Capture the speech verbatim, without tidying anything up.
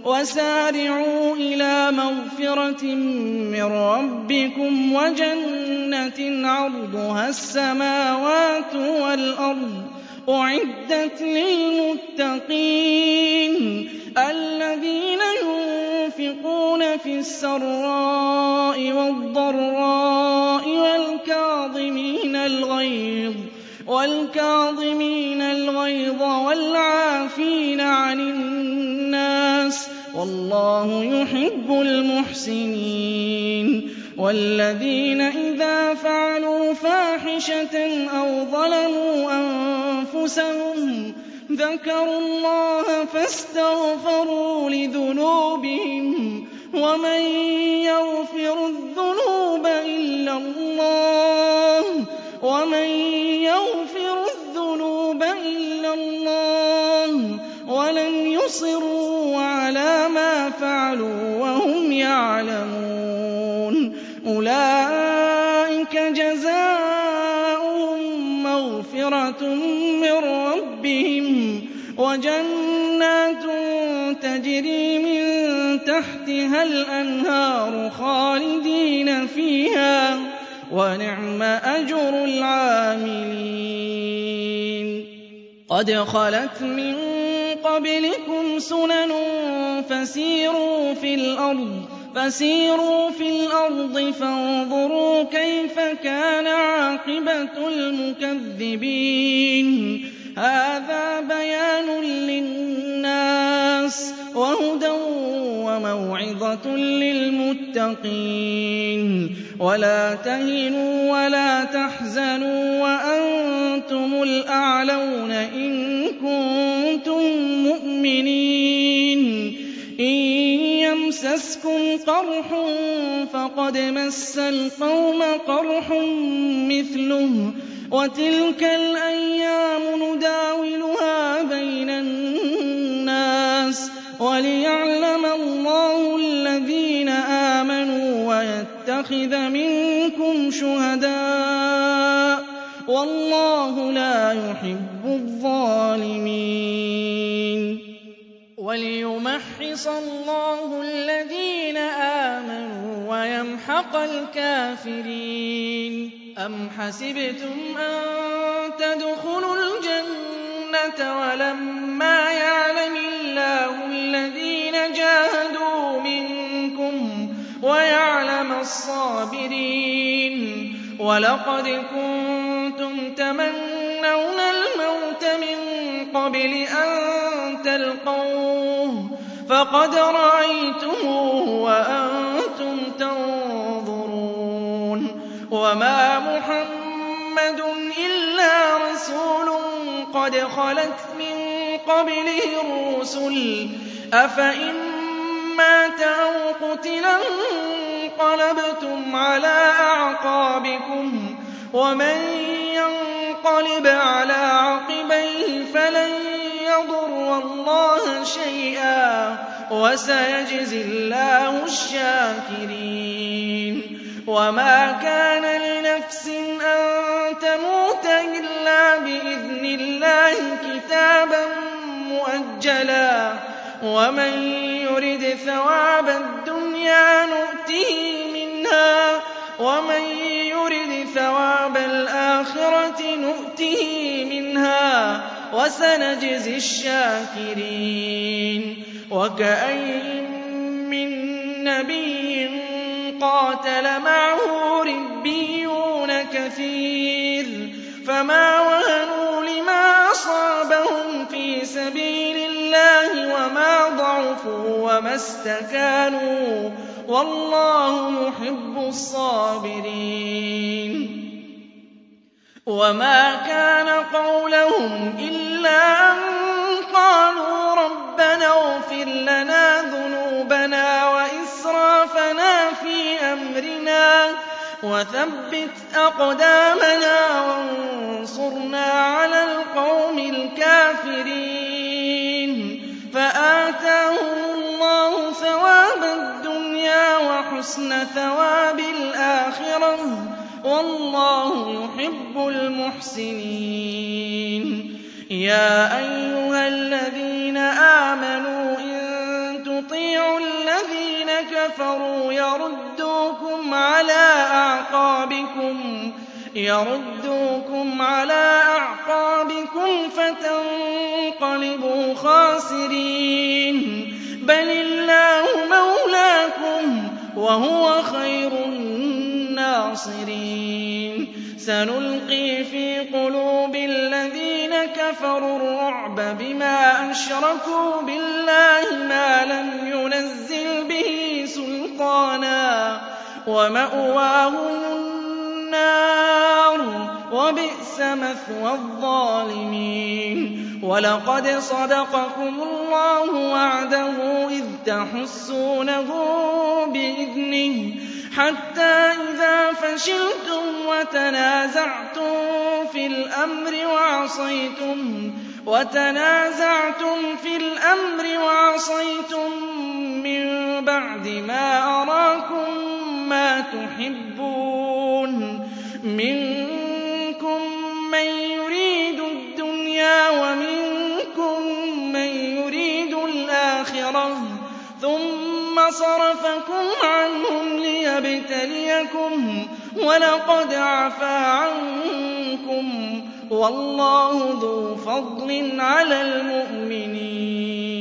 وسارعوا إلى مغفرة من ربكم وجنة عرضها السماوات والأرض أعدت للمتقين الذين ينفقون في السراء والضراء والكاظمين الغيظ والكاظمين الغيظ والعافين عن الناس والله يحب المحسنين والذين إذا فعلوا فاحشة أو ظلموا أنفسهم ذكروا الله فاستغفروا لذنوبهم ومن يغفر الذنوب إلا الله ومن يغفر الذنوب إلا الله ولم يصروا على ما فعلوا وهم يعلمون أولئك جزاؤهم مغفرة من ربهم وجنات تجري من تحتها الأنهار خالدين فيها ونعم أجر العاملين قد خلت من قبلكم سنن فسيروا في الأرض فسيروا في الأرض فانظروا كيف كان عاقبة المكذبين هذا بيان للناس وهدى وموعظة للمتقين ولا تهنوا ولا تحزنوا وأنتم الأعلون إن كنتم مؤمنين إن يمسسكم قرح فقد مس القوم قرح مثله وتلك الأيام نداولها بين الناس وليعلم الله الذين آمنوا ويتخذ منكم شهداء والله لا يحب الظالمين وليمحص الله الذين آمنوا ويمحق الكافرين أم حسبتم أن تدخلوا الجنة ولما يعلم الله الذين جاهدوا منكم ويعلم الصابرين ولقد كنتم تمنون الموت من قبل أن تلقوه فقد رأيتموه وأنتم تنظرون وما محمد إلا رسول قد خلت من قبله الرسل أفإن مات أو قتلا انقلبتم على أعقابكم ومن ينقلب على عقبيه فلن يضر الله شيئا وسيجزي الله الشاكرين وما كان لنفس أن تموت إلا بإذن الله كتابا مؤجلا ومن يرد ثواب الدنيا نؤته منها ومن يرد ثواب الآخرة نؤته منها وسنجزي الشاكرين وكأين من نبي قاتل معه ربيون كثير فما وهنوا لما أصابهم في سبيل الله وما ضعفوا وما استكانوا والله يحب الصابرين وما كان قولهم إلا أن قالوا ربنا اغفر لنا ذنوبنا وإسرافنا في أمرنا وثبت أقدامنا وانصرنا على القوم الكافرين فآتاهم الله ثواب الدنيا وحسن ثواب الآخرة والله يحب المحسنين يا أيها الذين آمنوا إن تطيعوا كَفَرُوا يَرُدُّوكُمْ عَلَىٰ أَعْقَابِكُمْ يَرُدُّوكُمْ عَلَىٰ أَعْقَابِكُمْ فَتَنقَلِبُوا خَاسِرِينَ بَلِ اللَّهُ مَوْلَاكُمْ وَهُوَ خَيْرُ النَّاصِرِينَ سَنُلْقِي فِي قُلُوبِ الَّذِينَ كَفَرُوا الرُّعْبَ بِمَا أَشْرَكُوا بِاللَّهِ مَا لَمْ يُنَزِّلْ بِهِ سُلْطَانًا وَمَأْوَاهُمُ النَّارُ وَبِئْسَ مَثْوَى الظَّالِمِينَ وَلَقَدْ صَدَقَكُمُ اللَّهُ وَعْدَهُ إِذْ تَحُسُّونَهُم بِإِذْنِهِ حَتَّىٰ إِذَا فَشِلْتُمْ وَتَنَازَعْتُمْ فِي الْأَمْرِ وَعَصَيْتُم وَتَنَازَعْتُمْ فِي الْأَمْرِ وَعَصَيْتُم مِّن بَعْدِ مَا أَرَاكُم مَّا تُحِبُّونَ مِنكُم مَّن يُرِيدُ الدُّنْيَا وَمِنكُم مَّن يُرِيدُ الْآخِرَةَ ثُمَّ صَرَفَكُمْ عَنْهُمْ لِيَبْتَلِيَكُمْ وَلَقَدْ عَفَا عَنكُمْ وَاللَّهُ ذُو فَضْلٍ عَلَى الْمُؤْمِنِينَ